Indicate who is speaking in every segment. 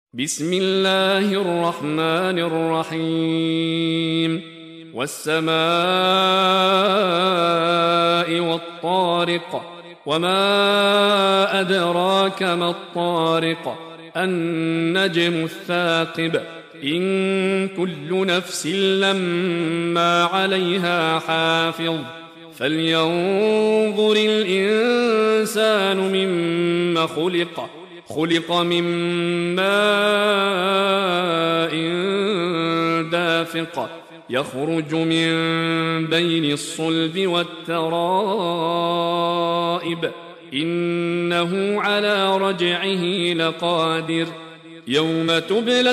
Speaker 1: بسم الله الرحمن الرحيم والسماء والطارق وما أدراك ما الطارق النجم الثاقب إن كل نفس لما عليها حافظ فلينظر الإنسان مما خلق من ماء دافق يخرج من بين الصلب والترائب إنه على رجعه لقادر يوم تبلى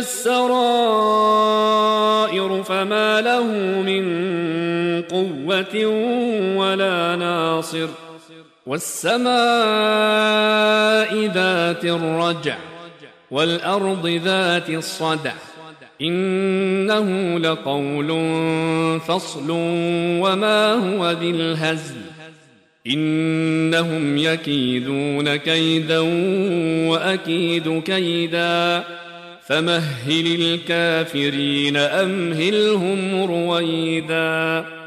Speaker 1: السرائر فما له من قوة ولا ناصر والسماء ذات الرجع والأرض ذات الصدع إنه لقول فصل وما هو بالهزل إنهم يكيدون كيدا وأكيد كيدا فمهل الكافرين أمهلهم رويدا